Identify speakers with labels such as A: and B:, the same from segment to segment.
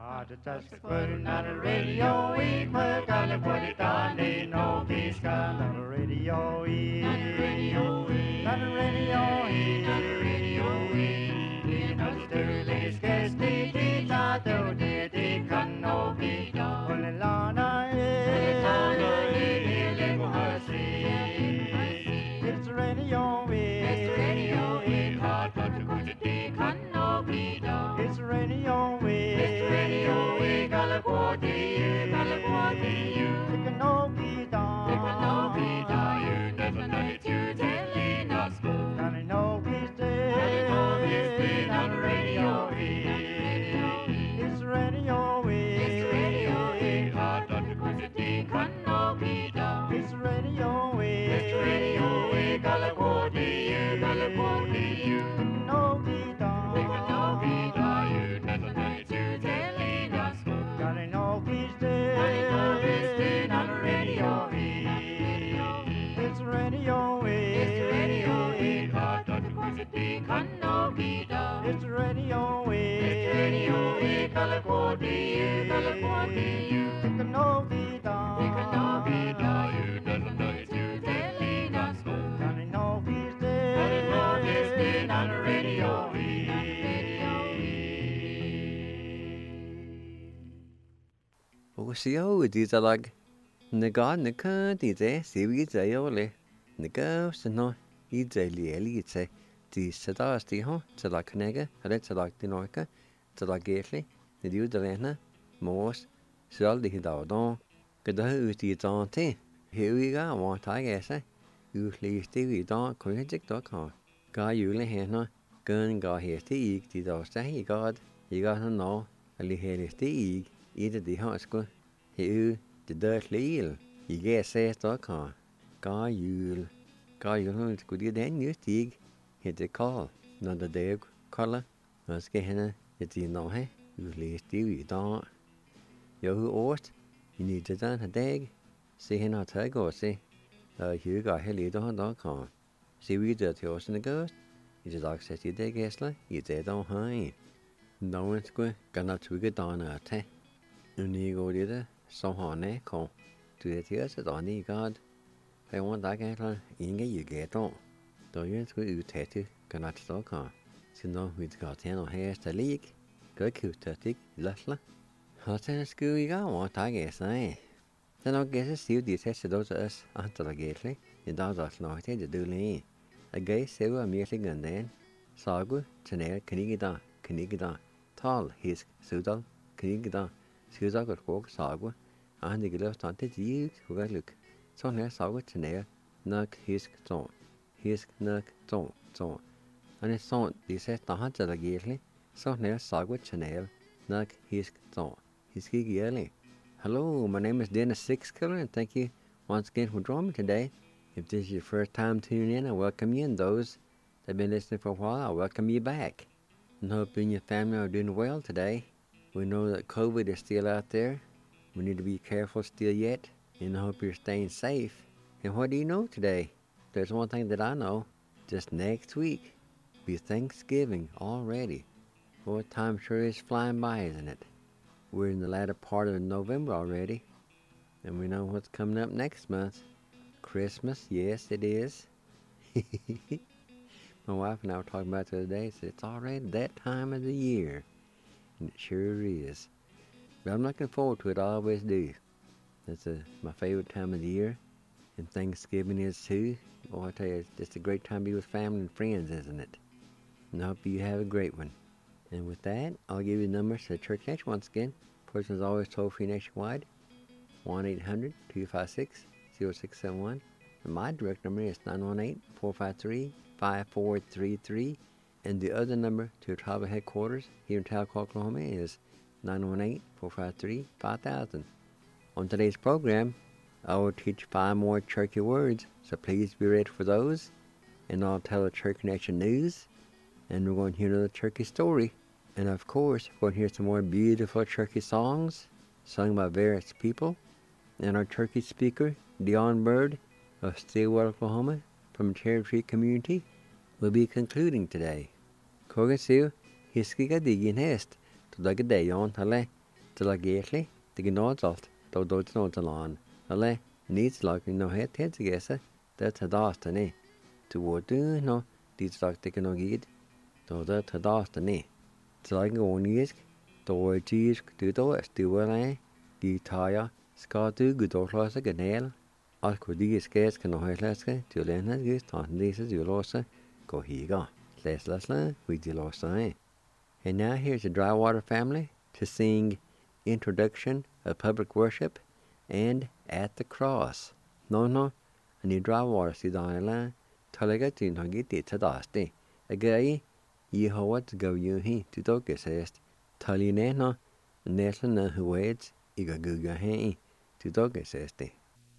A: Just putting on the radio, we put on the put it on, they know he's got on the radio, on the radio, on the radio, on the radio, you know the dirty scarce the ta do the can no be done. On the lana, it's the radio, it's the radio, hot to go to the can no be done. It's the radio, it's the radio, California, California, it can no be done. It can no be done. You never know it, you telling us go. And I know he's dead. I know he's dead on the radio. It's the radio, it's the radio, hot to go to the can no be done. It's the radio, it's the radio, California, California, it can no be done. It can no be done. You never know it, you telling us go. And I know he's dead. I know he's dead on the radio. It's the radio, it's the radio, hot to go to the can no be done. It's the radio, it's the radio, California, California, it can no be done. It can no be done. You never know it, you telling us go. And I know he's dead. I know he's dead on the radio.
B: Ocio dizalag naga nika dize siwi zayole naga sano izeli elite di sadasti ho tala knega hale tala dinoika tala getli the du delena mos sal di hidadon kada uti tante here we go want I guess usually still don't project.com ga yule hena gun ga hesti ik di dosta he god you got to know ali hesti ik either the high school here the dirt leel you get says.com ga yul could you then you stig hit the call not the day color let's get hena it's you know hey usually still don't you who ost you need to done a dag see hena tag or see here got heli.com see we the theos in the ghost you just access your day guessler you dead on high no one's going gonna trigger down a te you go there so honey call to the tears at on god I want that guy in you get on do you to tattoo gonna talk on so no we got 10 or hair to leak go cute tatic latla hot in school you got what I guess then I guess still the test those us until the gately in that no to do lean a gay silver merely gun then sagu chanel kanigida tall his sudal kanigida Suzagot walk sagu and the glove started you who got look so near sagu chanel nuck his nuck zone and it's on this says the hunter the gately so near sagu chanel nuck his zone his yearly. Hello, my name is Dennis Sixkiller and thank you once again for joining me today. If this is your first time tuning in, I welcome you, and those that have been listening for a while, I welcome you back. And hope you and your family are doing well today. We know that COVID is still out there. We need to be careful still yet, and I hope you're staying safe. And what do you know today? There's one thing that I know. Just next week, be Thanksgiving already. Boy, time sure is flying by, isn't it? We're in the latter part of November already, and we know what's coming up next month. Christmas, yes it is. My wife and I were talking about it the other day, said it's already that time of the year. And it sure is. But I'm looking forward to it, I always do. That's my favorite time of the year. And Thanksgiving is too. Boy, I tell you, it's just a great time to be with family and friends, isn't it? And I hope you have a great one. And with that, I'll give you the numbers to the church next once again. Person is always toll-free nationwide. 1-800-256-0671. And my direct number is 918-453-5433. And the other number to tribal headquarters here in Talcott, Oklahoma is 918-453-5000. On today's program, I will teach 5 more Cherokee words, so please be ready for those. And I'll tell the Cherokee Nation news. And we're going to hear another Cherokee story. And of course, we're going to hear some more beautiful Cherokee songs sung by various people. And our Cherokee speaker, Dion Bird of Stillwater, Oklahoma, from the Cherry Tree community, will be concluding today. Kogasiu, hiskiga digin hest, to the day on tale, til la geirli, dig nódalt, do nódalan, ale needs like no head gesa, that hadastane. To what do no, these like dig no gid, do that hadastane. Til like go nisk, do cheese, do stiwale, gitaya, skadu, gudorlasa, ganel, alkodi skes can no headlaska, to lena gist, on this is your lossa, go higa. Lesla, we delosa. And now here's the Drywater family to sing Introduction of Public Worship and At the Cross. No, and the Drywater si daila, talaga tin hagiti tadasti. Agay, Yehovah go yuhi to dogesest, talinena, neslana hueds, igaguga hei, to dogesesti.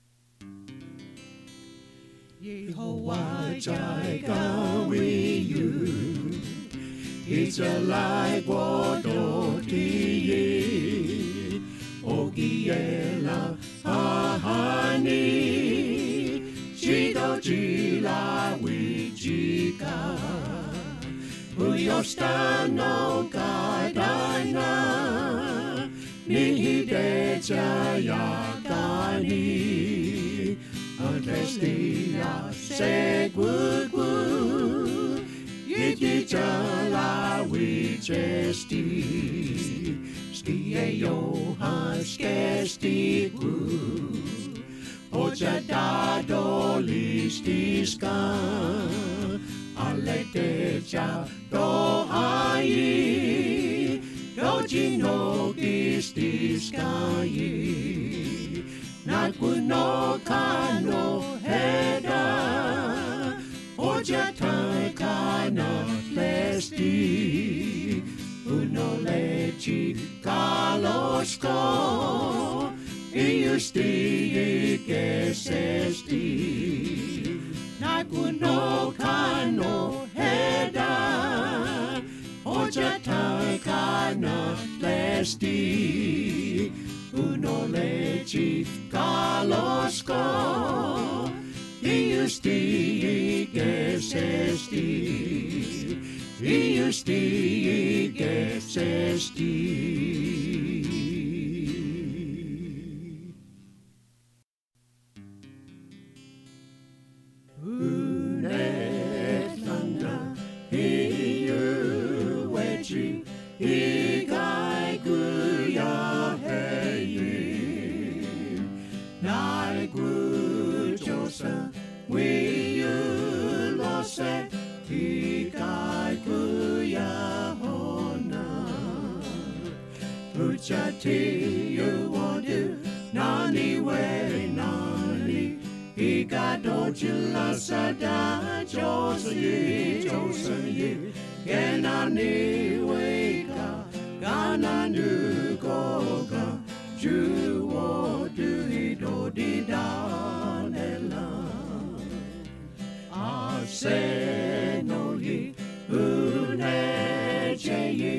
A: Yehovah Jireh with you. It's a like water tea. Ogiela ahani. Chido chila wijika. Uyostano kadana. Nihide chayakani. Adrestia segwugwu. Yiti chala wichesti. Stie Johan skesti gu. Ocha dadolistiska. Aletecha do ayi. Dojino gistiska yi. Nakuno kano heda. Oja takana lesti. Uno lechi kalosko. Iusti kesesti. Nakuno kano heda. Oja takana lesti. Uno lechi kalosko. Iusti gesesti. Iusti gesesti. Unetlanda hiu wechi igai guya heyi. Nai gu josa we you lose igai guya hona. Uchati you want to nani way nani. Iga dojila sada josa yi genani weka gananu goga juwo duhido didanela aseno yi uneche yi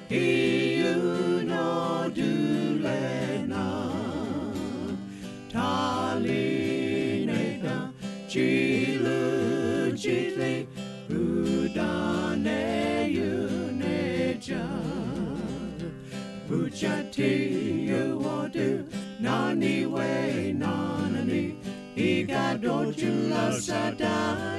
A: iuno dulena tali Chilu chitli udane yuneja. Uchati you want to nani way nani. Iga dojula sada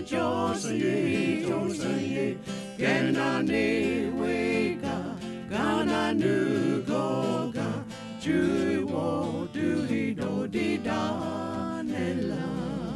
A: josayi genani wega gananu goga juwo duhido didanela.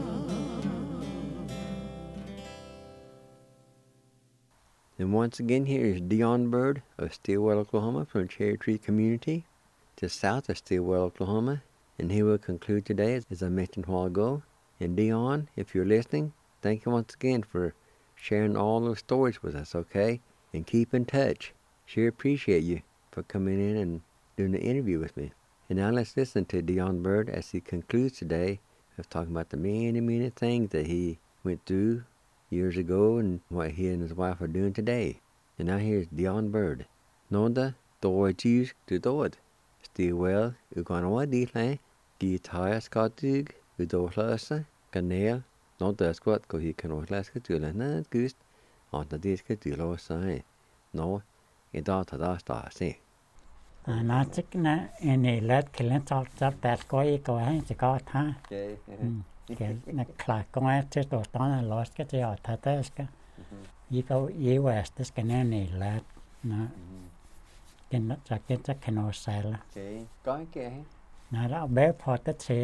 B: And once again, here is Dion Bird of Stillwell, Oklahoma, from Cherry Tree Community, just south of Stillwell, Oklahoma. And he will conclude today, as I mentioned a while ago. And Dion, if you're listening, thank you once again for sharing all those stories with us, okay? And keep in touch. Sure appreciate you for coming in and doing the interview with me. And now let's listen to Dion Bird as he concludes today of talking about the many things that he went through years ago and what he and his wife are doing today. And now here's Dion Bird. Nonda doa cheese to dood. Stillwell uganawa ditla guitar skatug udolasa kanel nonda squat ko hi kanoslaska tulana gust on the diska tulosa no idata da sta se.
C: nó chắc nó này lết khi lên cho bẹt coi coi hay chỉ có tha cái nó khai con ấy chỉ tổ tao là lost cái gì ở thật đấy cái ý câu ý west cái này lết nó cái nó chắc cái nó sai là
B: có cái
C: nó đã bé phật tất chết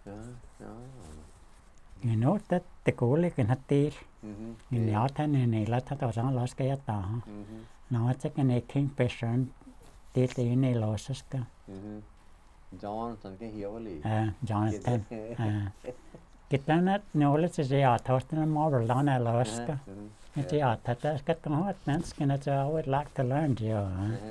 C: người nói tất tự cố lấy cái hạt tì người nhỏ thế này là thật tổ lost cái tao nó chắc cái này kingfisher tì này lost cái
B: Jonathan cái hiểu lì
C: Jonathan kita net knowledge is ja thostan more than a lost it ja that cái con hết nè cái nó I would like to learn jo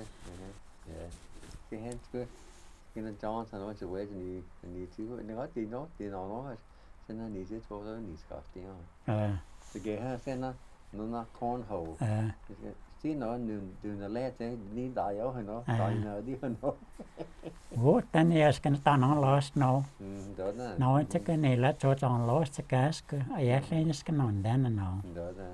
B: cái hết cái Jonathan nói chuyện về thì chứ nó thì nó cho nên thì chứ thôi thì có tiếng thì cái ha xem nó cornhole chứ nó đừng là lẽ thế đi đại yếu hơn nó đại nó đi hơn nó
C: what then is cái nó nó lost no
B: đó nè
C: no chắc cái này là cho chọn lost cái ai lên cái non đen nó
B: đó nè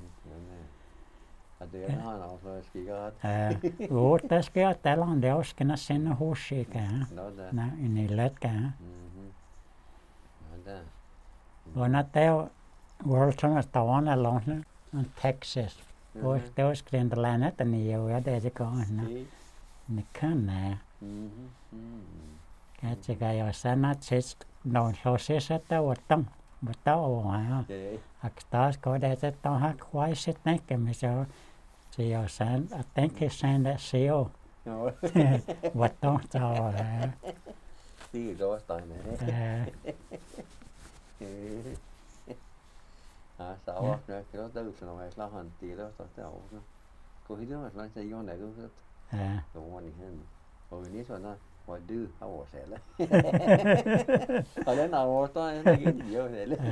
B: det är han alltså skigat
C: what that's cái tại lần đó cái nó sen hồ sĩ cả nè này lết cả
B: đó
C: và nó theo World Trade Tao là long nó Texas Ôi, tôi sẽ đến là nét nhiều ở đây có nó khăn nè cái chỉ cái ở xa nó sẽ nổi số sẽ tao mà tao có đây sẽ tao hát khoái sẽ nét cái mình cho chỉ ở xa tính cái sang đã xíu vật tao cho
B: tí rồi tài này sao nữa cái đó từ sau này lao hành tí đó tao cô thấy đó là sẽ vô này luôn đúng rồi hơn rồi ní rồi nó mà đưa hao sẽ lấy ở đây nào tôi nó cái gì vậy lấy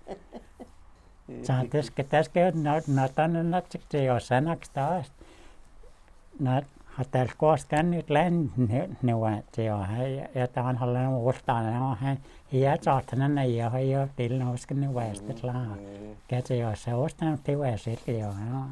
C: Cha cái nó tan nó chắc gì ở sáng nó nó hotel cost cái nước lên nhiều vậy chỉ ở hay ở tan họ lên một tan nó hay hiện cho thằng này ở hay ở tiền nó cái nước vậy tức là cái chỉ ở sáu tháng tiêu vậy sẽ kiểu nó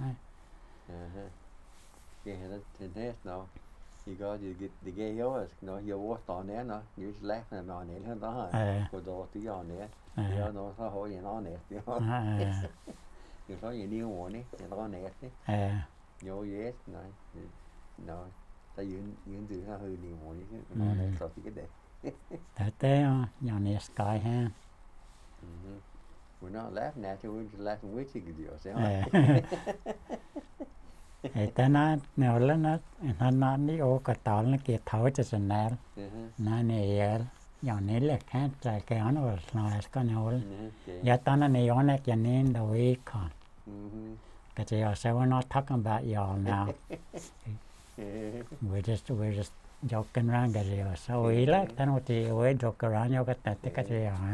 B: cái này nó thế nào thì có gì cái yếu nó yếu tan này nó như lát này nó này hơn đó rồi đồ tí giờ này giờ nó sao hỏi gì nó này nhiều số gì điêu muộn đấy nó này đấy nhiều yes này nó ta dưỡng từ nó hơi nhiều muộn chứ nó này sao thì cái đấy
C: thế thế nhỏ này sky ha
B: we're not laughing at you we're just laughing with you cái điều sẽ
C: thì ta nó lên nó đi ô cái tàu nó kia thấu cho chân nè nó này nhỏ này là khác tại cái nó là cái nào giờ ta nó này nó cái nên đâu ý còn cái gì ở sau nó talking about y'all now we're just joking around cái gì ở sau ý là ta nói thì we're joking around nhau cái gì ở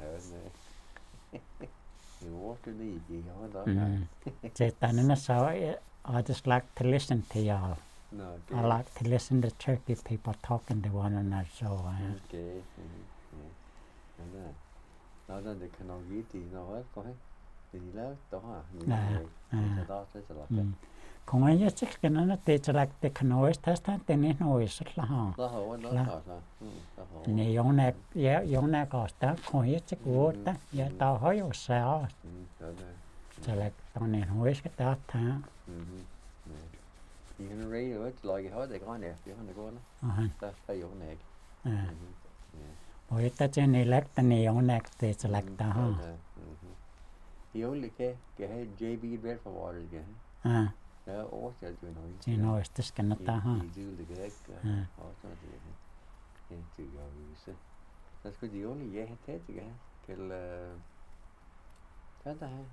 B: you what to do gì đó
C: chỉ ta nó sao I just like to listen to y'all. I like to listen to Turkey people talking to one another. So,
B: okay. Nó là để cái nói gì thì nó hết có hết. Thì là đó hả? Đó sẽ là cái.
C: Còn ai nhất chắc cái nó để cho lại cái nói test tên này nói rất là hả?
B: Đó hả?
C: Này giống này có ta không hết chắc vô ta. Giờ tao hỏi ở sao? Cho lại tao này nói cái đó thà.
B: You can read it like it hết để có nè, chứ không được có nó. Ta phải dùng nè.
C: Ôi ta trên này lắc ta này dùng nè để cho lại ta ha.
B: Hiểu ли cái JB Redwater kìa. Đó ố cho tụi nó.
C: Chỉ nói tức cái nó ta ha.
B: Đi du lịch cái ó cho thì cái chữ gọi sự. Nó có gì only vậy hết thì cái là thế ta ha.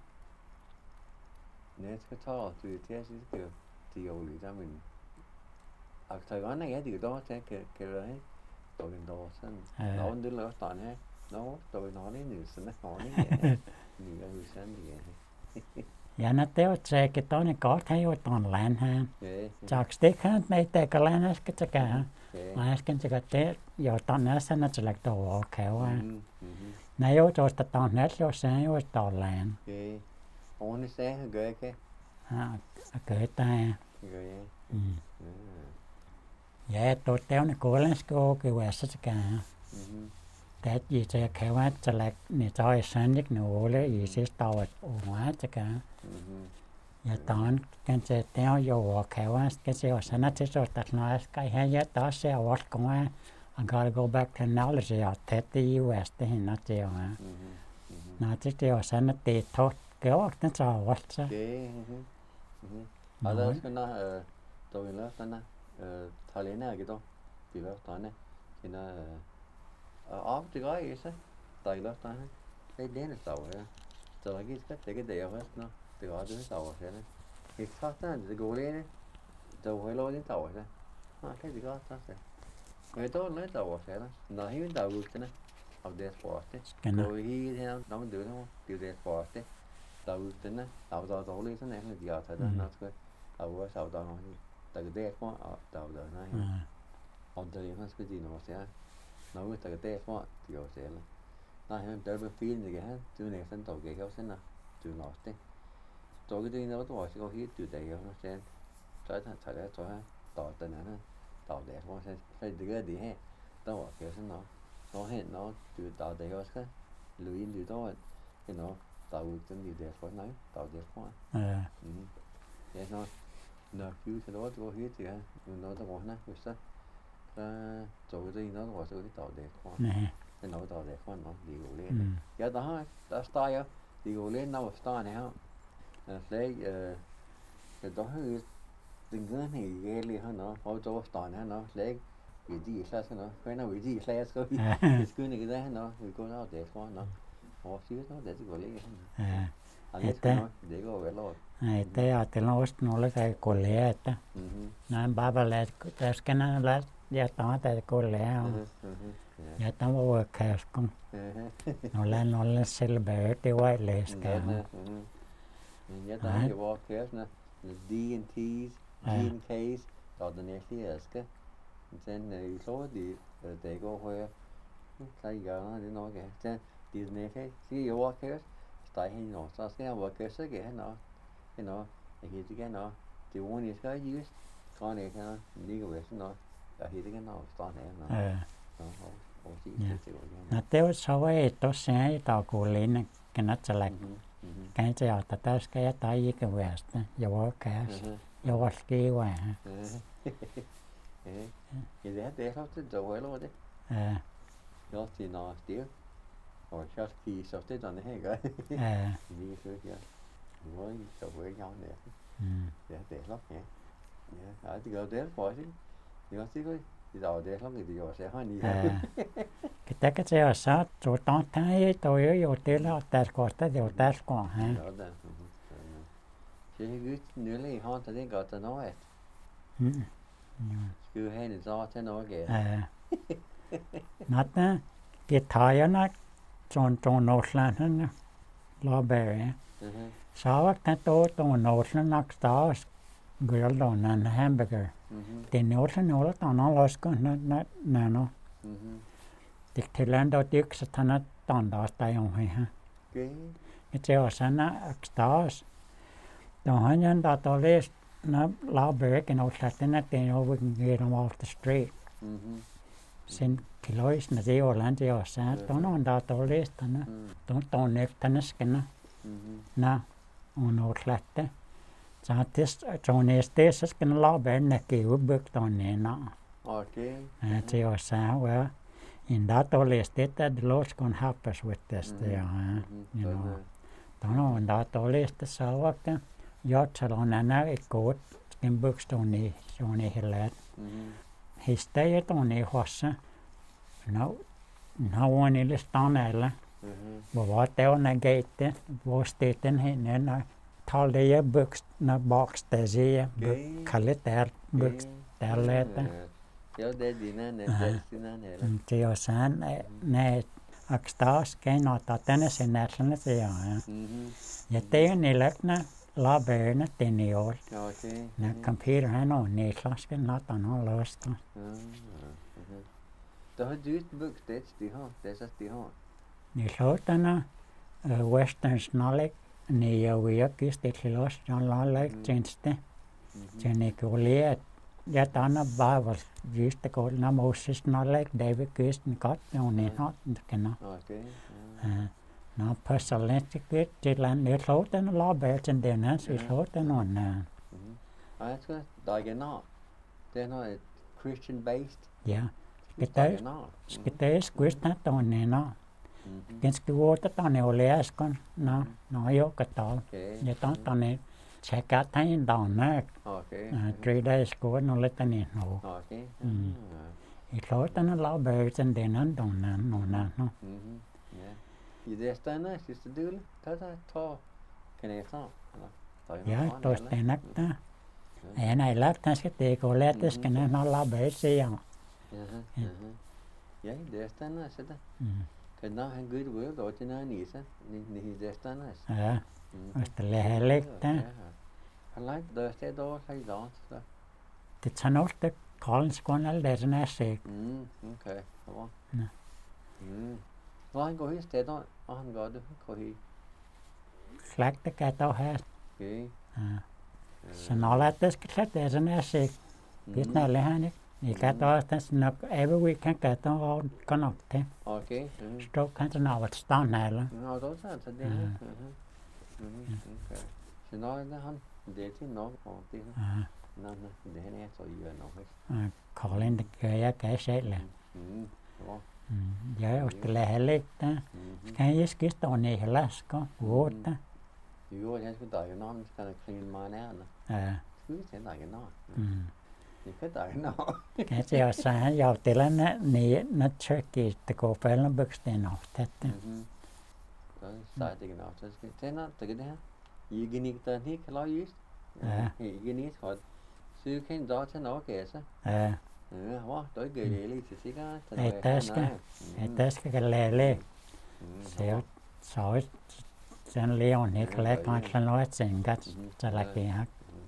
B: Nè cái to từ thế chứ thì ở lý ra mình ở thời gian này thì đó sẽ cái đấy tụi mình đồ sân nó đứa lớn toàn hết nó tụi nó đấy nhiều sân nó khó đấy nhiều người sân thì
C: dạ nó téo xe cái đó này có thấy ở toàn làn ha chọc stick ha mấy tay cái làn nó cái cả mà cái cái té giờ toàn nó sân nó chỉ là đồ khéo ha này ở chỗ toàn hết chỗ xe ở toàn làn
B: ôn xe ghê cái
C: cái ta Ja, totta on kuulensko kyvässä sekä. Tät itse kevät selek niin sai sannik nuole isis tavat omat sekä. Ja taan kan se teo jo kevät kan se osana se sortas naiska ihan ja taas se avaskaan. I gotta go back to knowledge ja täti juosta hinna se on. Näet se osana te tot keoten saa vasta.
B: Ada skana toilla sana Tallinna gitu. Bila tane kina av det går ikke dejligt der. Det er det så ja. Så der gik det ikke det også nå. Det var det så også det. Det sagt det går lige. Der var lov det så også. Nej, det går så så. Men det er så også det. Når helt der ud af det sport. Og i her når man det nu, det sport. Der ud den der dårligt sådan en de har taget der nok skal. Der var så der noget. Der det på der nej. Og der er måske de noget så. Nói với cái tết mà thì ở sẽ là này em tới bên phim thì cái từ này phân tổ cái sẽ là từ nó thế tôi cái gì nó tôi sẽ có hít từ đây nó sẽ trái thành trái đấy cho tỏ tình nó tỏ đẹp nó sẽ từ cái gì hết tao bảo cái nó hết nó từ tỏ đây nó sẽ lưu ý từ đó thì nó tạo cái gì đẹp phải nói tỏ đẹp quá thế nó cứu cái đó tôi hít thì nó tao bảo nó biết sao做嗰啲咯，我做啲豆地方，啲老豆地方咯，地嗰啲，有得 style，地嗰啲no style 呢，所以đó係từng cái này ghê liền hơn nó, họ cho style nữa nó, lấy vị trí sao nó, cái nào vị trí sao có cái này cái đó nó, người cô nó để con nó, họ xíu nó để cái lấy cái nó, để cái về lo.
C: Te ajatellaan noilla tai kolea, että näin babaleet, äsken näin ja tai kolea on. Ja tämä voi käskon. Noilla selveyttä vai leskää.
B: Ja tämä jo voi käskon, D&T's, G&K's, og den æske. Sen i så det går højere. Så gør det nok. Sen de næste, så jo voi käskon. Tại hình nó sao sẽ voi käskon cái nó thì cái nó thì muốn đi cái dưới con này nó đi cái về nó thì cái nó con này nó
C: no teo sawai tosiaan tauko lin kenat selek kan se ata taas ka tai ke west ja wakas ja waski wa
B: det har det då eller det ja det nå det og så ski så det der her gør lige så ja với så với nhau nè để lắm nhé ở thì gọi đến khỏi chứ thì có chứ thì đầu để lắm thì gọi sẽ hơi nhiều
C: cái cái xe ở sát chỗ tao thấy tôi ở chỗ tới là tài khoản tới chỗ tài khoản ha
B: chứ cứ nếu lấy hòn thì đến gọi tao nói cứ hay thì do thế nói kìa
C: nó cái thời nó tròn nốt lên nó lo bè Saavak tuo nousen nakstaas grilldonen hamburger. Det nousen olla tanna lasko na no. Tiktilän do tyksa tanna tandaasta johon ha. Et se on sana akstaas. Tohan janda tolis na laberken osasten at den over get off the street. Sen kilois na se olan se on sa tonon da tolis tanna. Ton neftaneskena. Na on oslatte. Saatis jonestes kan laben näki ubuk tonne na.
B: Okay.
C: Se on sa well in that tolis that the Lord's gonna help us with this there. You know. Tonon da tolis the savakta. Jotsalonana ikot skin bookstone Johnny Hillet. He stayed on a horse. No one in the stanella. But what they on a gate was stating in told the books na box the sea kallet der books der letter.
B: Ja, det dina ne.
C: Tio san ne akstas kenota tänne sinärsänä se ja. Ja tein niläknä laböna teniol.
B: Okay.
C: Na computer han on ne klasken latan on losta.
B: Der har dyrt books de har. Det är de har.
C: Ni låtarna Western Snarlek ni jag vet just det los John Lalek tjänste. Sen ni kollegat Ja tänä Bible just kun nämä Moses Nalek David Kirsten got on in hot genau.
B: Okay.
C: Nå personligt till en det låten labelsen den är så låten on.
B: That's good. Diagonal. They're not Christian based.
C: Ja. Kita Kristen on no. Ganske vuotta tänne oli äsken. No joka tal. Ja tänne check out time down there.
B: Okay.
C: 3 days ago no let tänne no.
B: Okay.
C: It låten labelsen den är no.
B: Yeah. You there stand there, just to do it. Ta. Kan jag ta?
C: Ja, toista näktä. Ja näin lähtee sitten kun lähtesken no labelsen ja.
B: Yeah, there stand there, sit there. Kan now have good word or to nine is ni there stand there.
C: Ja. Vasta lähelektä.
B: I like the door like that.
C: Det sanotte Karlskonal där näse.
B: Okay. Well. Well, go his stead on God go he.
C: Släkte kato här.
B: Okay.
C: Sen aletteski tässä näse. Pitää lähne. Ni kato tässä no every weekend kato kanotte.
B: Okay.
C: Stroke kanske något stannar.
B: No, då så det. Okay. Så nu han det till nog och det. Det är så ju nog.
C: Colin det ja käselle.
B: Ja.
C: Ja, osta lähelektä. Kan jag skista on ei laska vuotta.
B: Jo, jag ska ta ju någon ska clean man här. Skulle sen ta ju någon. Ni kan ta ju någon.
C: Kanske jag sa jag till ni natcheki det går fel buksten av detta.
B: Så sa det genau. Så ska sen att det här. Gigenik där ni klar just. Gigenik har så kan då sen okej så. Ja, då går det lite sikkert.
C: Tästä läle. Se så sen Leon ikke kanske något sen gats så läke.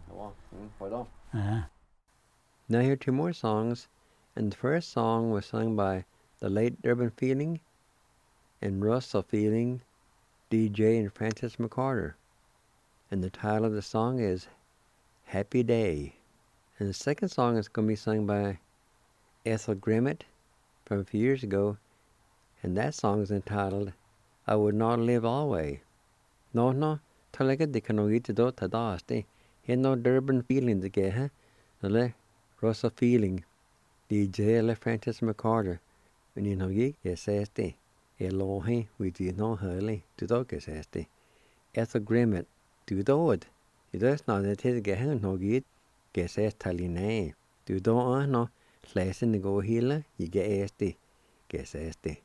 B: Now here are 2 more songs, and the first song was sung by the late Durban Feeling and Russell Feeling, DJ and Francis McCarter. And the title of the song is Happy Day. And the second song is going to be sung by Ethel Grimmett from a few years ago, and that song is entitled I Would Not Live Always. No, talaga di kanogit do tadaasti. Here no Durban Feeling the gehe, le Russell Feeling, DJ le Francis McCarter. When you know ye saesti, Elohi we do no hurly to do saesti. Ethel Grimmett do do it. It does not that his gehe no git says taline. Do do no. Läsen det går hela, I get SD.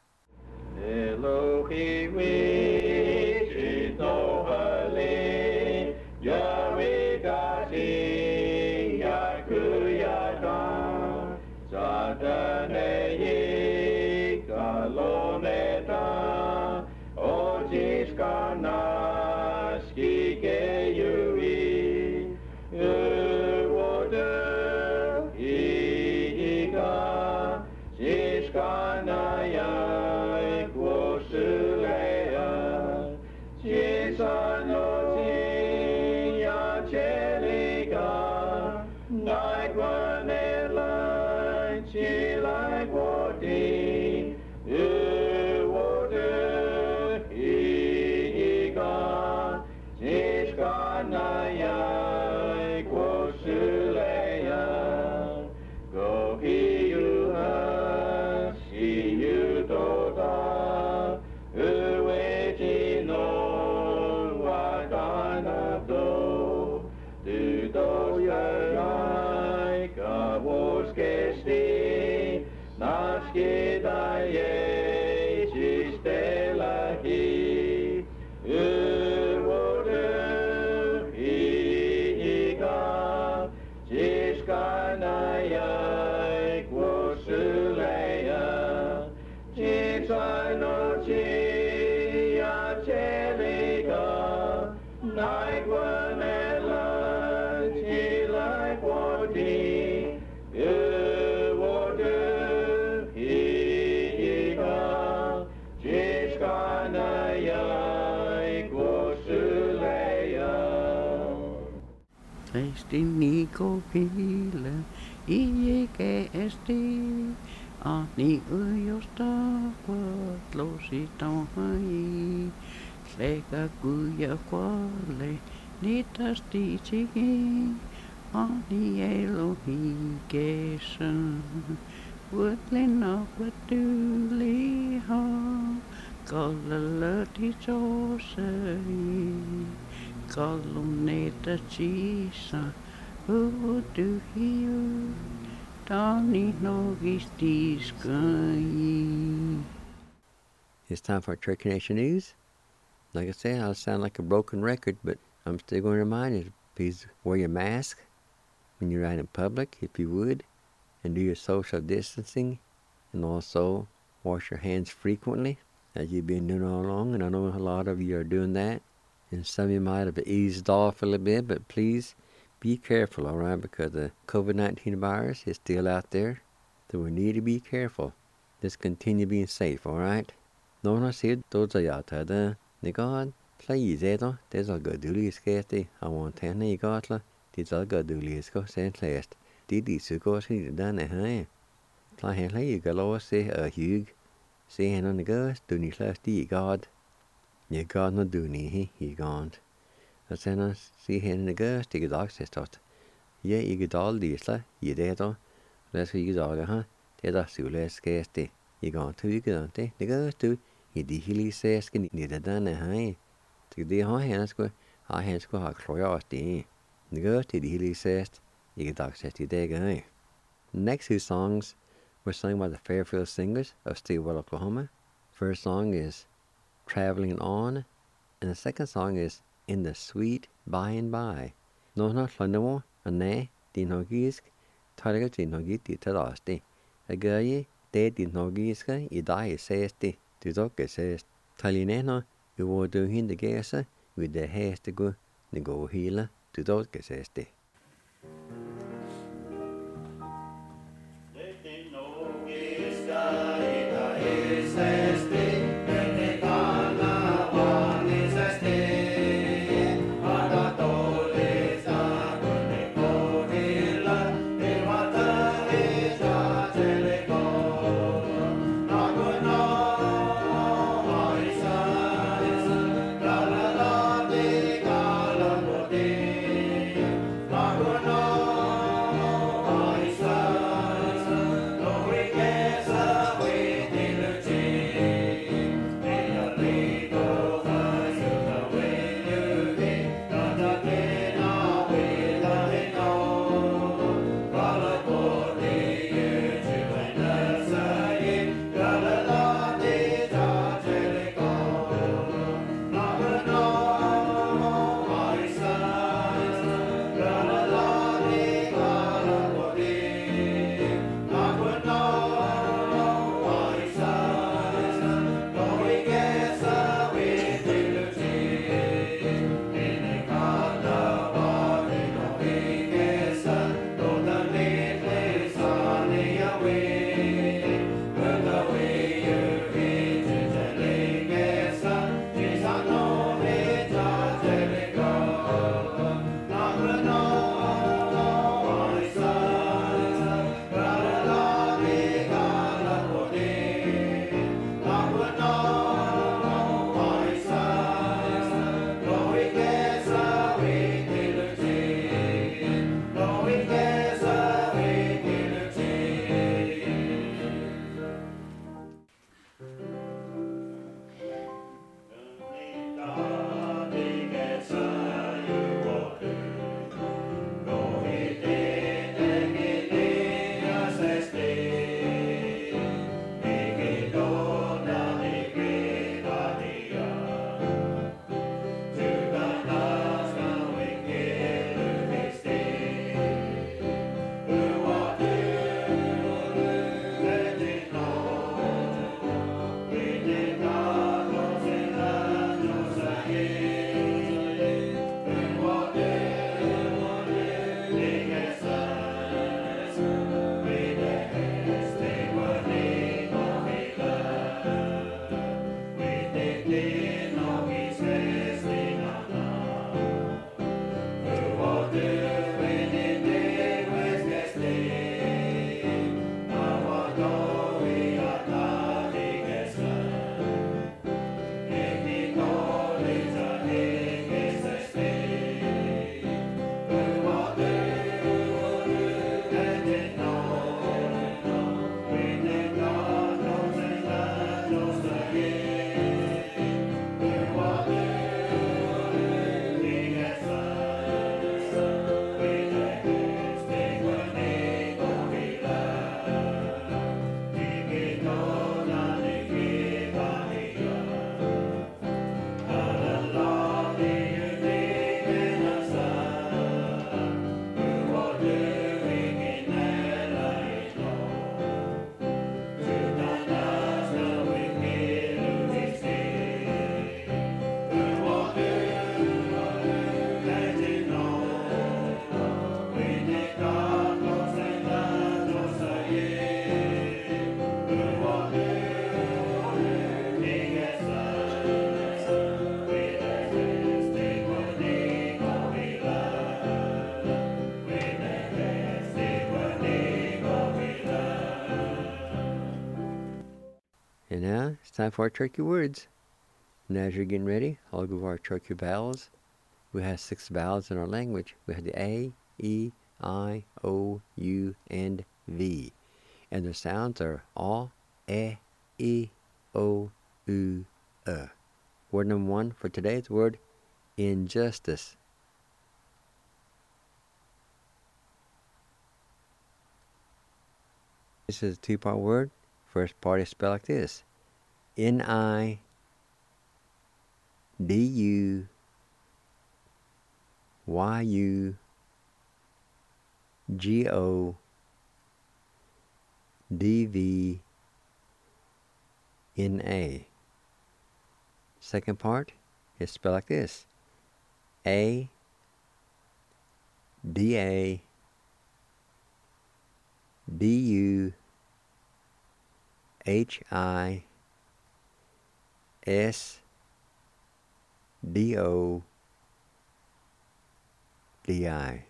A: Elohim is no hale, Yahweh Gazi, Yakuyata, Satane, Galoneta, Ojiskana, Skike Yui,
B: Stini ko pile,
D: IEGSD Ani ujosta losi tauhai Slega kuja kuolle niitä stiitsiki Ani Elohi kesän Vuotlinna vuotyliha Kallelöti soosei Kallun niitä siisa Vuotu hiu Tani nogistiskai.
B: It's time for Turkey Nation News. Like I say, I'll sound like a broken record, but I'm still going to remind you, please wear your mask when you're out in public, if you would, and do your social distancing, and also wash your hands frequently, as you've been doing all along, and I know a lot of you are doing that, and some of you might have eased off a little bit, but please be careful, all right, because the COVID-19 virus is still out there, so we need to be careful. Just continue being safe, all right? No, I said those are out there. They got play that. There's a good duty skate. I want to know you got la. There's a good duty skate. Sent last. Did this go see the done eh? Play hell you go say a hug. Say hen on the girls. Do你 last the God. You got no do ni he gone. I said I see hen in the girls. Take a dog says that. Yeah, you get all these la. You there though. Let's see you dog huh. There's a sule skate. You gone to you get the girls too. I de hili says can need a done eh? To the hands go ha cloy the go to the hili says you get dog says the guy. Next two songs were sung by the Fairfield Singers of Stillwell, Oklahoma. First song is Traveling On, and the second song is In the Sweet By and By. No London and ne din hogisk Tiger din hogit the tadasti. A guy de din hogiska I die says the Du dokke says Talinena you will do hin the gasa with the haste to go the go healer du dokke says the now it's time for our tricky words. And as you're getting ready, I'll go over our tricky vowels. We have 6 vowels in our language. We have the A, E, I, O, U, and V. And the sounds are A, E, O, U, Word number 1 for today's word, injustice. This is a 2-part word. First part is spelled like this. N-I-D-U-G-O-S-T-I-C-E. Y-U-D-V-N-A. Second part is spelled like this. A-D-A-D-U-H-I-S-D-O-D-I.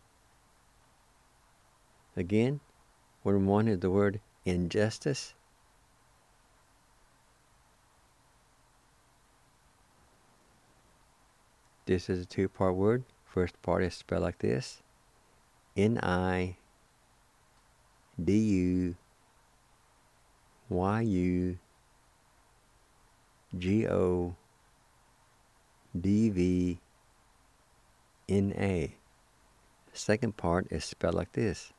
B: Again, word number 1 is the word injustice. This is a 2-part word. First part is spelled like this. N-I-D-U-Y-U-G-O-D-V-N-A. Second part is spelled like this.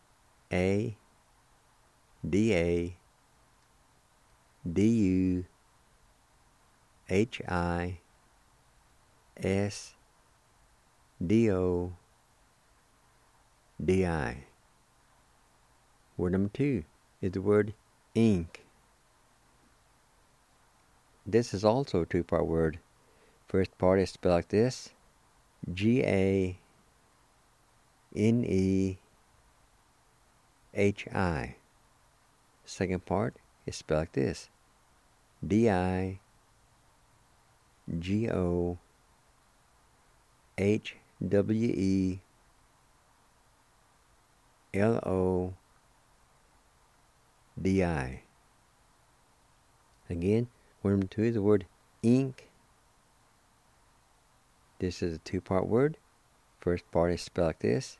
B: A-D-A-D-U-H-I-S-D-O-D-I. Word number 2 is the word ink. This is also a 2-part word. First part is spelled like this. G-A-N-E-H-I. Second part is spelled like this. D-I-G-O-H-W-E-L-O-D-I. Again, word number 2 is the word ink. This is a 2-part word. First part is spelled like this.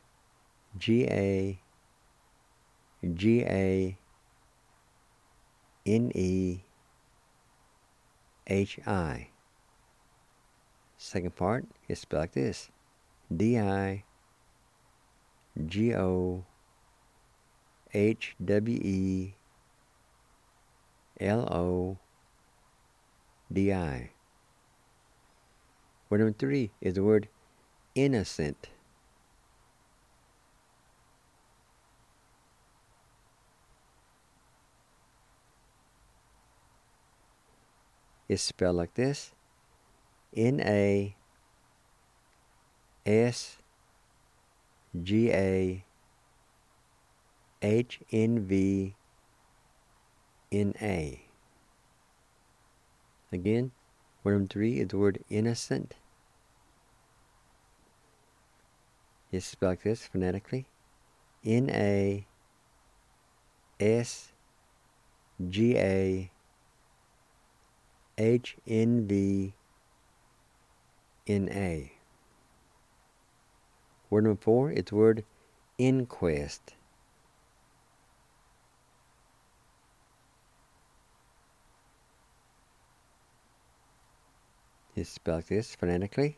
B: G-A-N-E-H-I. Second part is spelled like this. D-I-G-O-H-W-E-L-O-D-I. Word number 3 is the word innocent. It's spelled like this. N-A-S-G-A-H-N-V-N-A. Again, word number 3 is the word innocent. It's spelled like this phonetically. N-A-S-G-A-H-N-V-N-A. Word number 4 is the word inquest. It's spelled like this phonetically.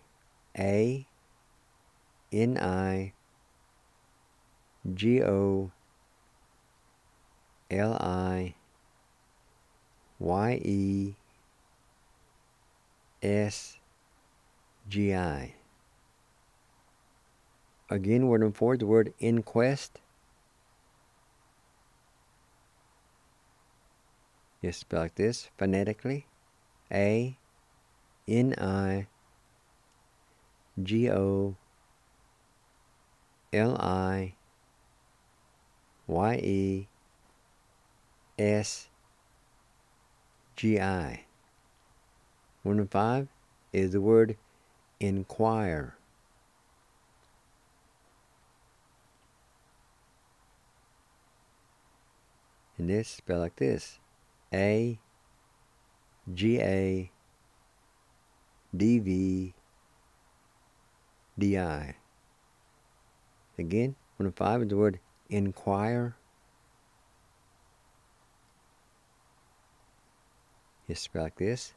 B: A-N-I-G-O-L-I-Y-E-S-G-I. Again, word number 4 is the word inquest. It's spelled like this phonetically. A-N-I-G-O-L-I-Y-E-S-G-I. Word number 5 is the word inquire. And this spelled like this. A-N-Q-U-I-R-E. G-A-D-V-D-I. Again, 1 and 5 is the word inquire. It's spelled like this.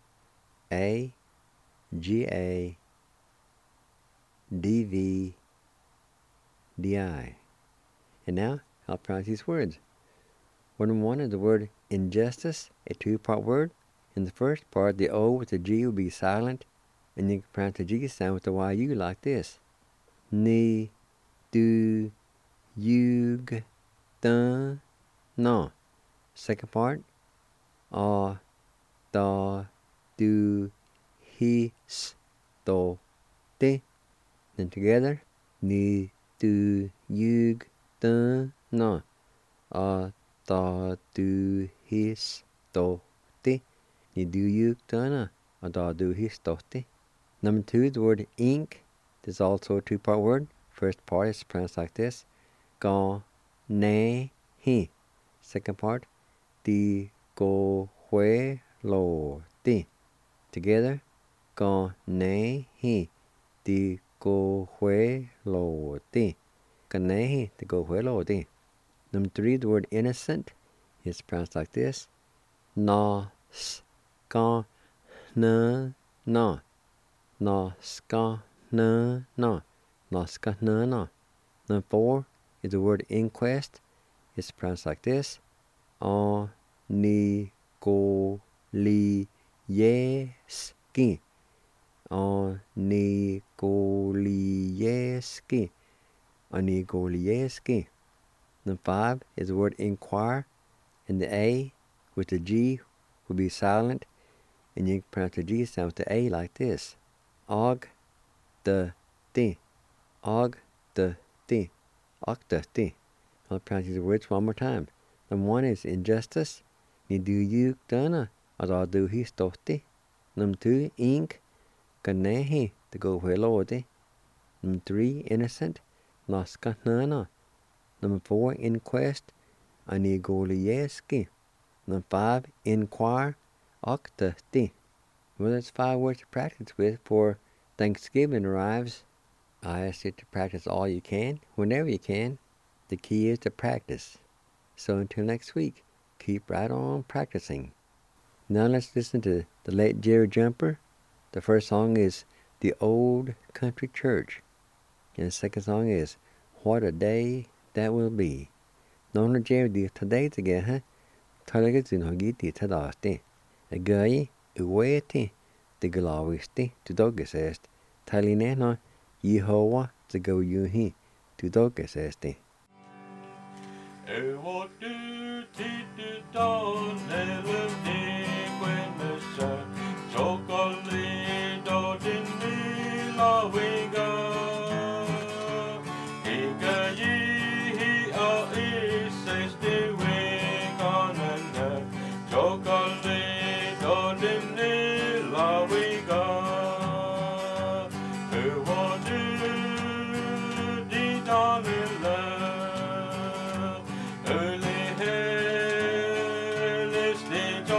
B: A-G-A-D-V-D-I. And now, I'll pronounce these words. 1 and 1 is the word injustice, a two-part word. In the first part, the O with the G will be silent, and you can pronounce the G sound with the YU like this. Ni, du, yug, dun, no. Second part, a, da, do, he, s, do, te. Then together, ni, du, yug, dun, no. A, da, do, his, do, te. Ni, du, yug, dun, no. A, da, do, his, do, te. Number 2, the word ink. This is also a two-part word. First part is pronounced like this. Ga, ne, he. Second part, di, go, hue, lo, ti. Together, ga, ne, he. Di, go, hue, lo, ti. Ga, ne, he. Di, go, hue, lo, ti. Number 3, the word innocent is pronounced like this. Na, ska, na, na. Na, ska, na, na. Na, ska, na, na. Number 4 is the word inquest. It's pronounced like this. A, ni, go, li, yes, ki. A, ni, go, li, yes, ki. A, ni, go, li, yes, ki. Number 5 is the word inquire. And the A with the G will be silent. And you can pronounce the G sound with the A like this. Og, the, ti. Og, the, ti. Og, the, ti. I'll pronounce these words one more time. Number 1 is injustice. Ni, du, yug, dun, a, da, do, his, do, ti. Number 2, ink. Ga, ne, he. To go, hue, lo, ti. Number 3, innocent. Na, ska, na, na. Number 4, inquest. A, ni, go, li, yes, ki. Number 5, inquire. Og, the, ti. Well, that's 5 words to practice with for Thanksgiving arrives. I ask you to practice all you can, whenever you can. The key is to practice. So until next week, keep right on practicing. Now let's listen to the late Jerry Jumper. The first song is The Old Country Church. And the second song is What a Day That Will Be. Nona Jerry di today together, Talaga Zinhogiti Tadasti. A guy, Uweti, the Galawisti, to Dogasest, Talinena, Yehowa, to go Yuhi, to Dogasesti.
A: What do the dawn never did when the sun chocolate out in the lawiga? Higa ye a is the wing on and chocolate out in the lawiga. What do the dawn early hell is the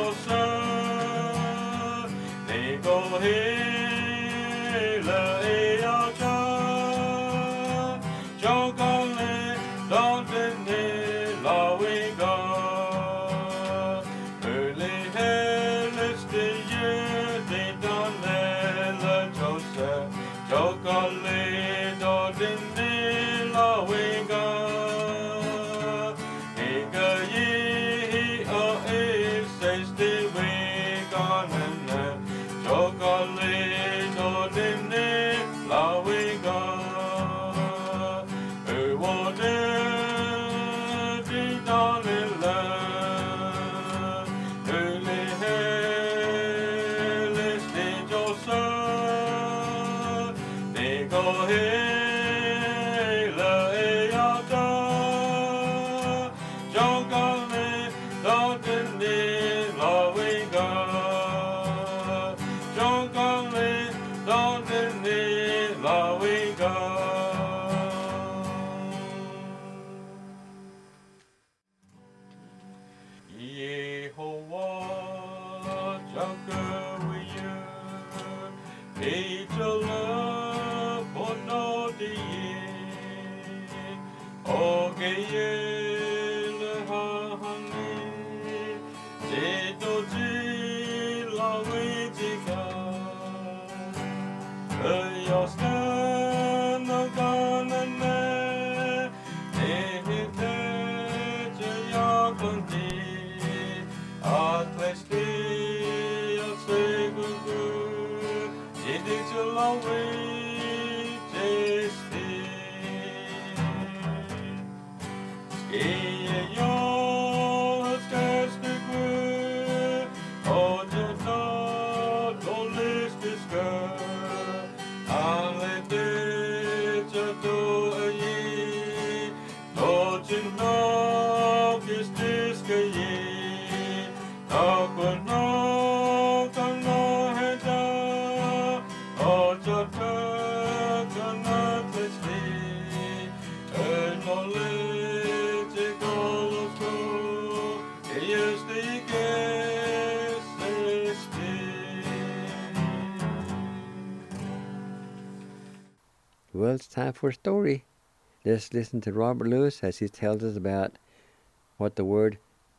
B: Well, it's time for a story. Let's listen to Robert Lewis as he tells us about what the word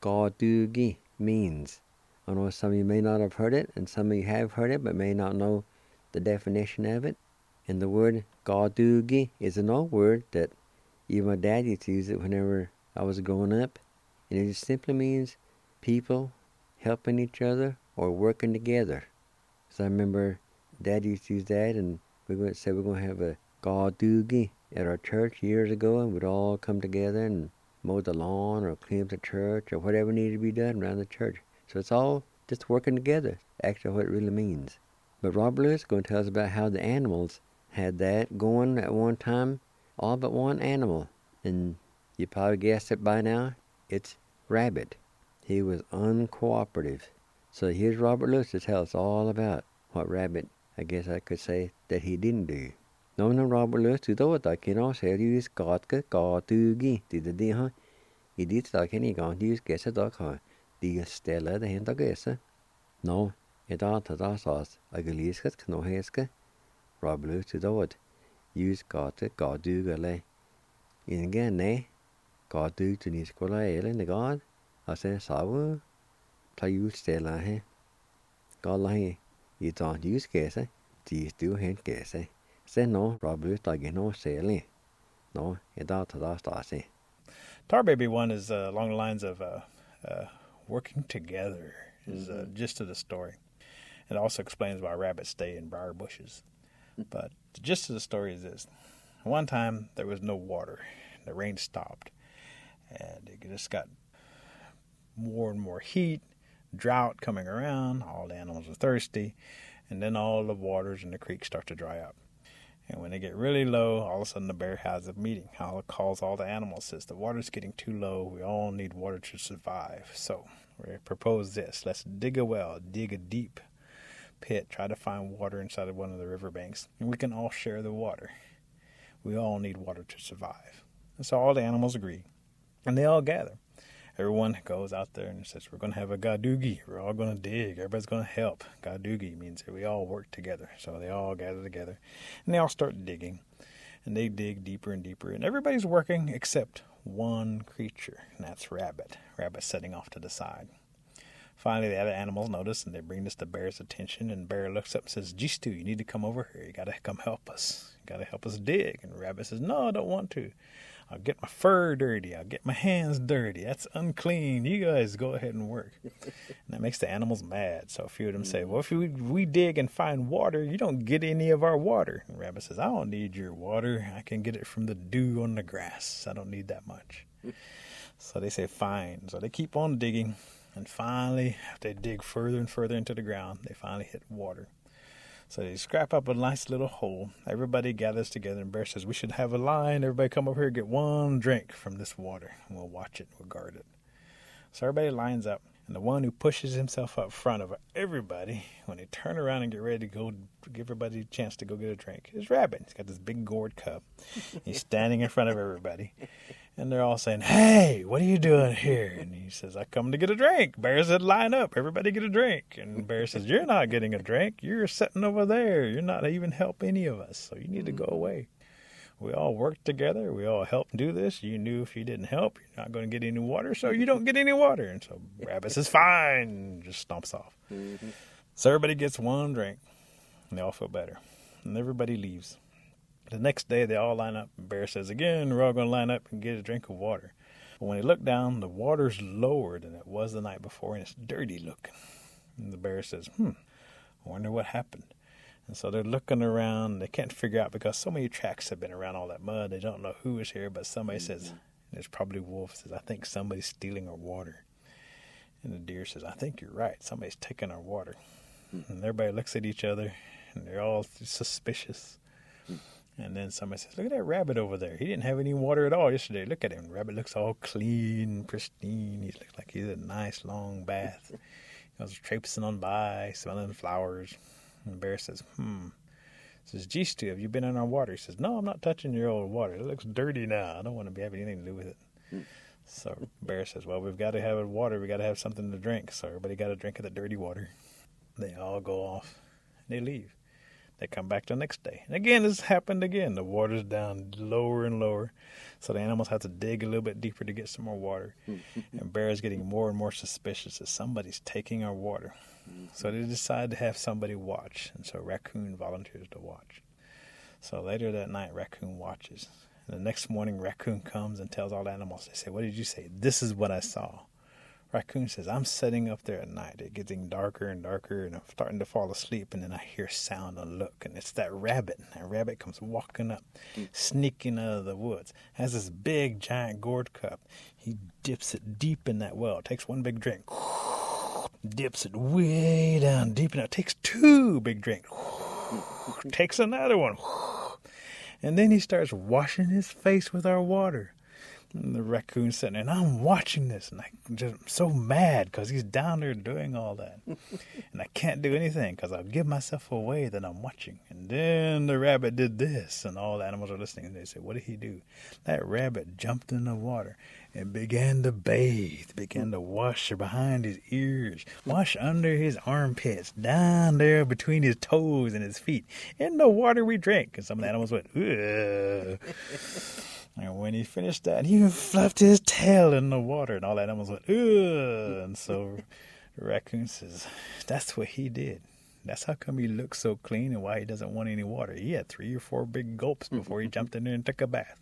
B: Gadugi means. I know some of you may not have heard it, and some of you have heard it, but may not know the definition of it. And the word Gadugi is an old word that even my dad used to use it whenever I was growing up. And it just simply means people helping each other or working together. So I remember Dad used to use that, and we said we're going to have a Gadugi at our church years ago, and we'd all come together and mow the lawn or clean up the church or whatever needed to be done around the church. So it's all just working together, actually what it really means. But Robert Lewis is going to tell us about how the animals had that going at one time, all but one animal. And you probably guessed it by now, it's Rabbit. He was uncooperative. So here's Robert Lewis to tell us all about what Rabbit, I guess I could say, that he didn't do. Nå, Robert Lewis, du da, da kan jeg se du skatke, gatugi, det ha. I ditt da kan jeg gang, du skal se da ka, de stelle det hen da gese. Nå, da da sas, agalisket knoheske, Robert Lewis, du da, du skatte, gaduga le. Inge ne, gadug til niskola ele negad, altså savu, ta ju stelle he. Gala he, I da du skal se, de stu hen gese. Se no, Robert, I get no sailing. No,
E: Tar Baby one is along the lines of working together is the gist of the story. It also explains why rabbits stay in briar bushes. But the gist of the story is this. One time there was no water. The rain stopped. And it just got more and more heat, drought coming around. All the animals are thirsty. And then all the waters in the creek start to dry up. And when they get really low, all of a sudden the bear has a meeting. It calls all the animals, says the water's getting too low. We all need water to survive. So we propose this. Let's dig a well, dig a deep pit, try to find water inside of one of the riverbanks. And we can all share the water. We all need water to survive. And so all the animals agree. And they all gather. Everyone goes out there and says, we're going to have a gadugi. We're all going to dig. Everybody's going to help. Gadugi means that we all work together. So they all gather together. And they all start digging. And they dig deeper and deeper. And everybody's working except one creature. And that's Rabbit. Rabbit's sitting off to the side. Finally, the other animals notice, and they bring this to Bear's attention. And Bear looks up and says, Jistu, you need to come over here. You got to come help us. You got to help us dig. And Rabbit says, no, I don't want to. I'll get my fur dirty. I'll get my hands dirty. That's unclean. You guys go ahead and work. And that makes the animals mad. So a few of them say, well, if we dig and find water, you don't get any of our water. And Rabbit says, I don't need your water. I can get it from the dew on the grass. I don't need that much. So they say, fine. So they keep on digging. And finally, after they dig further and further into the ground, they finally hit water. So they scrap up a nice little hole. Everybody gathers together, and Bear says, we should have a line. Everybody come over here and get one drink from this water. And we'll watch it. We'll guard it. So everybody lines up. And the one who pushes himself up front of everybody, when they turn around and get ready to go give everybody a chance to go get a drink, is Rabbit. He's got this big gourd cup. He's standing in front of everybody. And they're all saying, hey, what are you doing here? And he says, I come to get a drink. Bear said, line up. Everybody get a drink. And Bear says, you're not getting a drink. You're sitting over there. You're not even help any of us. So you need to go away. We all work together. We all help do this. You knew if you didn't help, you're not going to get any water, so you don't get any water. And so Rabbit says, fine, and just stomps off. Mm-hmm. So everybody gets one drink, and they all feel better. And everybody leaves. The next day, they all line up. And Bear says, again, we're all going to line up and get a drink of water. But when he looked down, the water's lower than it was the night before, and it's dirty looking. And the bear says, I wonder what happened. And so they're looking around. They can't figure out because so many tracks have been around all that mud. They don't know who is here, but somebody says, there's probably wolf, says, I think somebody's stealing our water. And the deer says, I think you're right. Somebody's taking our water. And everybody looks at each other, and they're all suspicious. And then somebody says, look at that rabbit over there. He didn't have any water at all yesterday. Look at him. The rabbit looks all clean, pristine. He looks like he's had a nice, long bath. He was traipsing on by, smelling flowers. And the bear says, Says, gee, Stu, have you been in our water? He says, no, I'm not touching your old water. It looks dirty now. I don't want to have anything to do with it. So the bear says, well, we've got to have water. We've got to have something to drink. So everybody got to drink of the dirty water. They all go off. And they leave. They come back the next day. And again, this happened again. The water's down lower and lower. So the animals have to dig a little bit deeper to get some more water. And bear is getting more and more suspicious that somebody's taking our water. So they decide to have somebody watch. And so Raccoon volunteers to watch. So later that night, Raccoon watches. And the next morning, Raccoon comes and tells all the animals. They say, what did you say? This is what I saw. Raccoon says, I'm sitting up there at night. It's getting darker and darker, and I'm starting to fall asleep, and then I hear sound and look, and it's that rabbit. That rabbit comes walking up, sneaking out of the woods, has this big, giant gourd cup. He dips it deep in that well, takes one big drink, dips it way down deep, and it takes two big drinks, takes another one, and then he starts washing his face with our water. And the raccoon's sitting there, and I'm watching this, and I'm just so mad because he's down there doing all that. And I can't do anything because I'll give myself away that I'm watching. And then the rabbit did this, and all the animals are listening, and they say, what did he do? That rabbit jumped in the water and began to bathe, began to wash behind his ears, wash under his armpits, down there between his toes and his feet, in the water we drank. And some of the animals went, ugh. And when he finished that, he even fluffed his tail in the water, and all the animals went, ugh. And so the raccoon says, that's what he did. That's how come he looks so clean and why he doesn't want any water. He had 3 or 4 big gulps before he jumped in there and took a bath.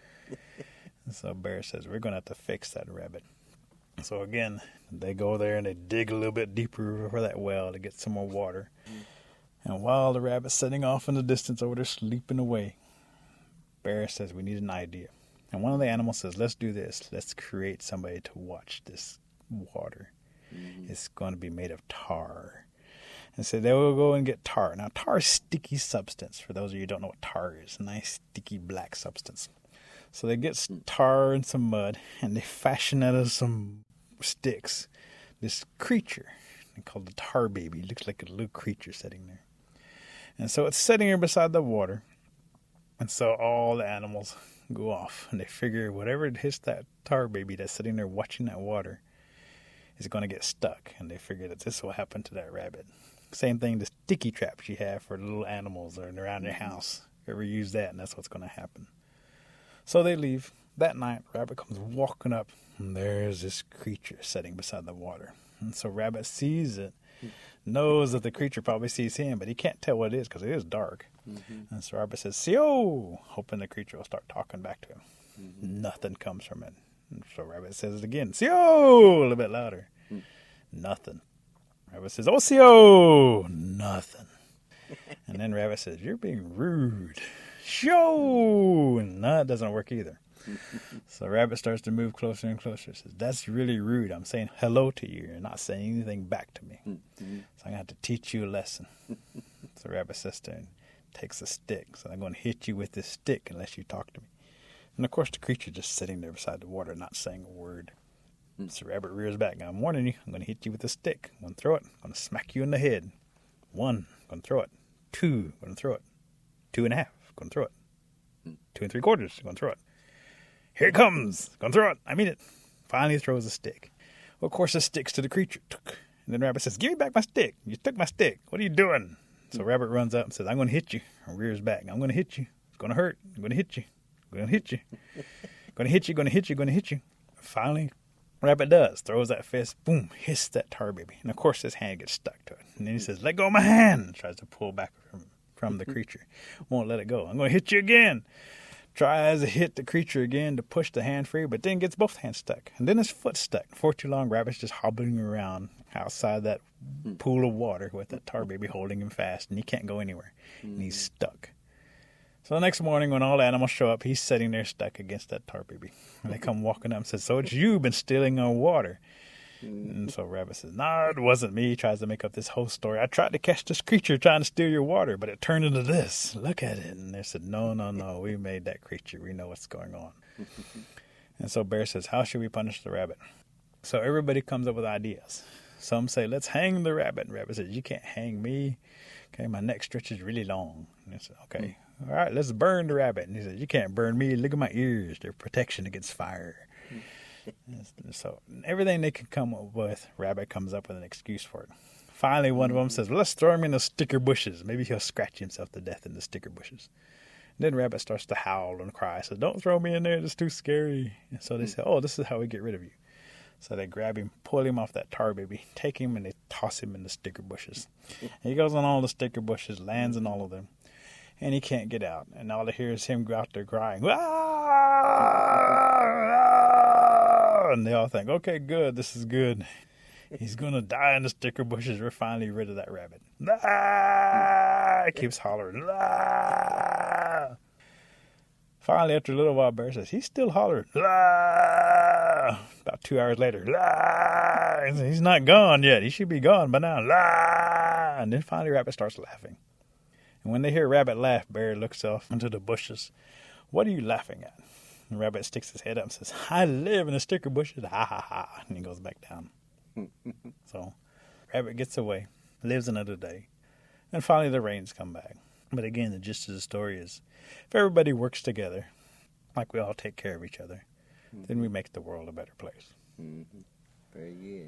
E: And so Bear says, we're going to have to fix that rabbit. So again, they go there and they dig a little bit deeper for that well to get some more water. And while the rabbit's sitting off in the distance over there sleeping away, Bear says, we need an idea. And one of the animals says, let's do this. Let's create somebody to watch this water. It's going to be made of tar. And so they will go and get tar. Now, tar is sticky substance. For those of you who don't know what tar is, a nice sticky black substance. So they get tar and some mud, and they fashion out of some sticks this creature. They call it the tar baby. It looks like a little creature sitting there. And so it's sitting here beside the water. And so all the animals go off, and they figure whatever hits that tar baby that's sitting there watching that water is going to get stuck. And they figure that this will happen to that rabbit. Same thing, the sticky traps you have for little animals or around your house. Ever use that, and that's what's going to happen. So they leave. That night, Rabbit comes walking up, and there's this creature sitting beside the water. And so Rabbit sees it, knows that the creature probably sees him, but he can't tell what it is because it is dark. And so Rabbit says, "Sio," hoping the creature will start talking back to him. Nothing comes from it. And so Rabbit says it again, "Sio," a little bit louder. Nothing. Rabbit says, "Oh, Sio," nothing. And then Rabbit says, "You're being rude." "Show," and that doesn't work either. So Rabbit starts to move closer and closer. Says, "That's really rude. I'm saying hello to you. You're not saying anything back to me. So I'm going to have to teach you a lesson." So Rabbit sits there and takes a stick. So I'm going to hit you with this stick unless you talk to me. And of course the creature just sitting there beside the water, not saying a word. So Rabbit rears back. "Now I'm warning you. I'm going to hit you with a stick. I'm going to throw it. I'm going to smack you in the head. 1, I'm going to throw it. 2, I'm going to throw it. 2.5, I'm going to throw it. 2 3/4, I'm going to throw it. Here it comes. Going to throw it. I mean it." Finally throws a stick. Well, of course, it sticks to the creature. And then Rabbit says, "Give me back my stick. You took my stick. What are you doing?" So Rabbit runs up and says, "I'm going to hit you." And rears back. "I'm going to hit you. It's going to hurt. I'm going to hit you. I'm going to hit you. Going to hit you, going to hit you, going to hit you." Finally, Rabbit does. Throws that fist. Boom. Hits that tar baby. And of course, his hand gets stuck to it. And then he says, "Let go of my hand." Tries to pull back from the creature. Won't let it go. "I'm going to hit you again." Tries to hit the creature again to push the hand free, but then gets both hands stuck. And then his foot stuck. For too long, Rabbit's just hobbling around outside that pool of water with that tar baby holding him fast, and he can't go anywhere. And he's stuck. So the next morning when all the animals show up, he's sitting there stuck against that tar baby. And they come walking up and say, so it's you been stealing our water. And so Rabbit says, no, it wasn't me. He tries to make up this whole story. I tried to catch this creature trying to steal your water, but it turned into this. Look at it. And they said, no, we made that creature. We know what's going on. And so Bear says, how should we punish the rabbit? So everybody comes up with ideas. Some say, let's hang the rabbit. And Rabbit says, you can't hang me. Okay, my neck stretches really long. And they said, okay, all right, let's burn the rabbit. And he says, you can't burn me. Look at my ears. They're protection against fire. So everything they can come up with, Rabbit comes up with an excuse for it. Finally, one of them says, well, let's throw him in the sticker bushes. Maybe he'll scratch himself to death in the sticker bushes. And then Rabbit starts to howl and cry. So don't throw me in there. It's too scary. And so they say, oh, this is how we get rid of you. So they grab him, pull him off that tar baby, take him, and they toss him in the sticker bushes. And he goes on all the sticker bushes, lands in all of them. And he can't get out. And all they hear is him go out there crying. Ah! And they all think, okay, good, this is good. He's going to die in the sticker bushes. We're finally rid of that rabbit. Ah! It keeps hollering. Ah! Finally, after a little while, Bear says, he's still hollering. Ah! About 2 hours later. Ah! He's not gone yet. He should be gone by now. Ah! And then finally, Rabbit starts laughing. And when they hear Rabbit laugh, Bear looks off into the bushes. What are you laughing at? And Rabbit sticks his head up and says, I live in the sticker bushes. Ha, ha, ha. And he goes back down. So Rabbit gets away, lives another day. And finally the rains come back. But again, the gist of the story is, if everybody works together, like we all take care of each other, then we make the world a better place.
B: Mm-hmm. Very good.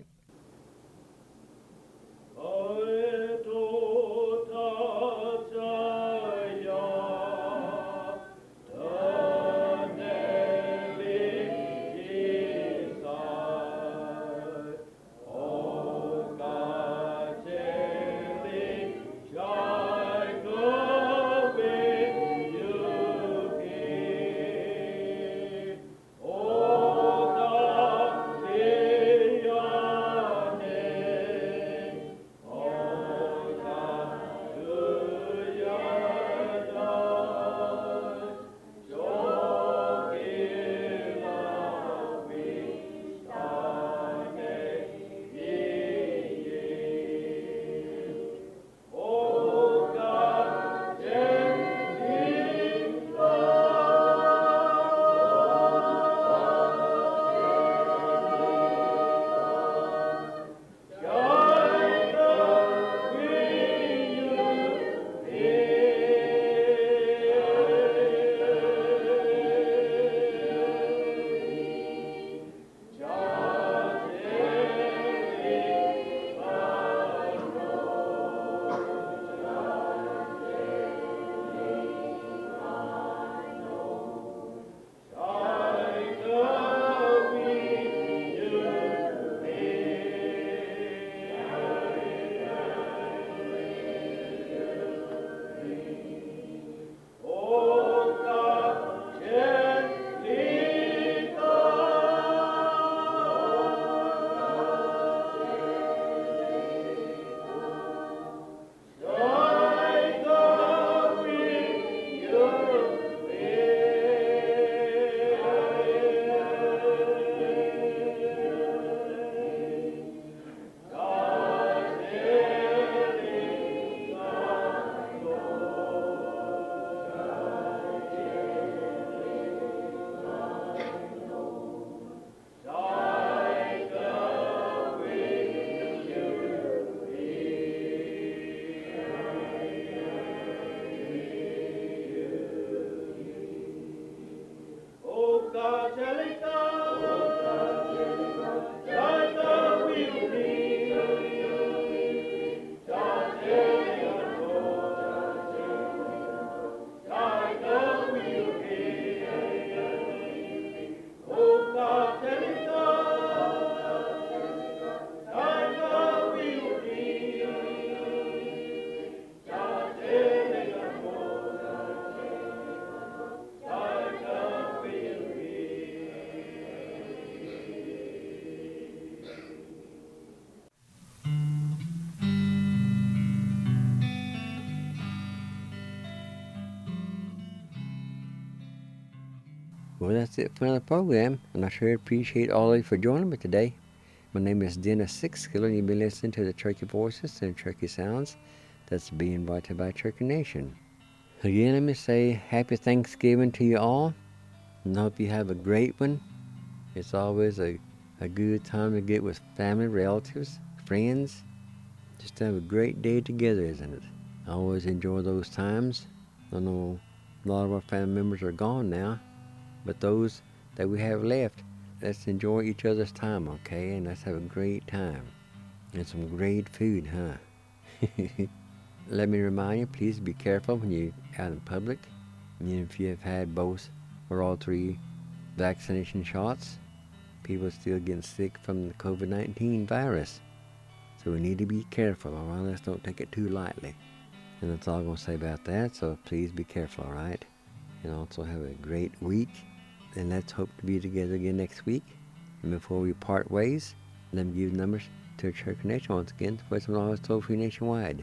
B: Well, that's it for another program, and I sure appreciate all of you for joining me today. My name is Dennis Sixkiller, and you've been listening to the Turkey Voices and Turkey Sounds that's being brought to you by Turkey Nation. Again, let me say Happy Thanksgiving to you all, and I hope you have a great one. It's always a good time to get with family, relatives, friends. Just to have a great day together, isn't it? I always enjoy those times. I know a lot of our family members are gone now, but those that we have left, let's enjoy each other's time, okay? And let's have a great time. And some great food, huh? Let me remind you, please be careful when you're out in public. And if you have had both or all 3 vaccination shots, people are still getting sick from the COVID-19 virus. So we need to be careful, all right? Let's don't take it too lightly. And that's all I'm going to say about that, so please be careful, all right? And also have a great week. And let's hope to be together again next week. And before we part ways, let me give the numbers to Turkey Nation once again. First one always toll free nationwide,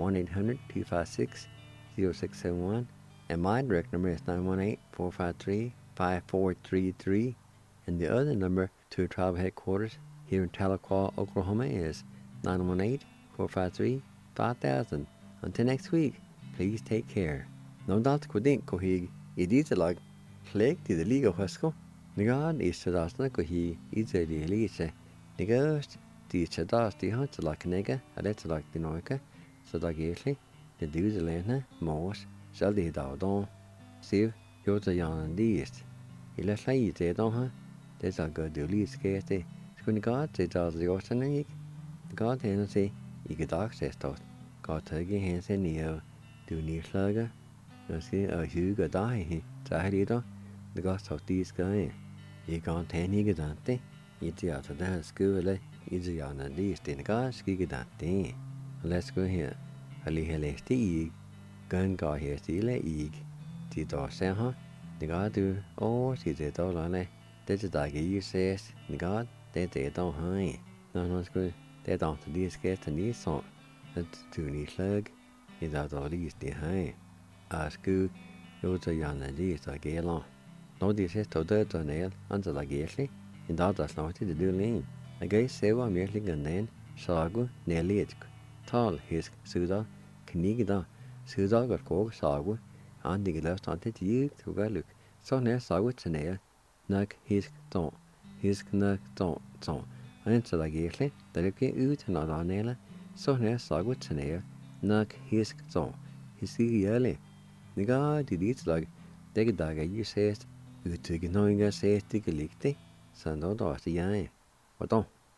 B: 1-800-256-0671. And my direct number is 918-453-5433. And the other number to our tribal headquarters here in Tahlequah, Oklahoma is 918-453-5000. Until next week, please take care. No doubt Kodin Kohig, Idizalag. Flag to the League of Husko. Nigard is to das Nakohi, easily Elise. Nigast, the Chadas, the Hunts like Nega, a letter like the Noica, so that gately, the Duzalena, Morse, Shelly Dowdon, Siv, Yota Yan and Deist. He left like they don't, huh? There's a good deal of scarcity. Screen God, they does the ocean and the God Hennessy, you get access to God Turkey hands in the do near slugger. No see a huge die, Tahito. The ghost of these guys. You can't tell you Dante. It's out of that school, easy on the least in the car, ski Dante. Let's go here. A little egg. Gun guy here, steal a egg. The dog say, huh? The guy do, oh, see the dog on it. That's a dog you says, the God, they don't hide. No, good. They don't to these guests and these song. That's too neat slug. It's out of least behind. School, you're a young lady, so I get along. No, this is to the nail, until I get it. In that, that's not to do lean. I guess several merely gun then, Sagu, Nelly, tall, his Suda, Knigda, Suda got coke, Sagu, and the left on it, you to go look. So near Sagu to nail, Nuck his don't, his knuck don't. Until I get it, the look out not on nail, so near Sagu to nail, Nuck his don't, his yearly. The guy did it like the dog you says, you took knowing us says, take a lick, so no, that's the eye. What don't?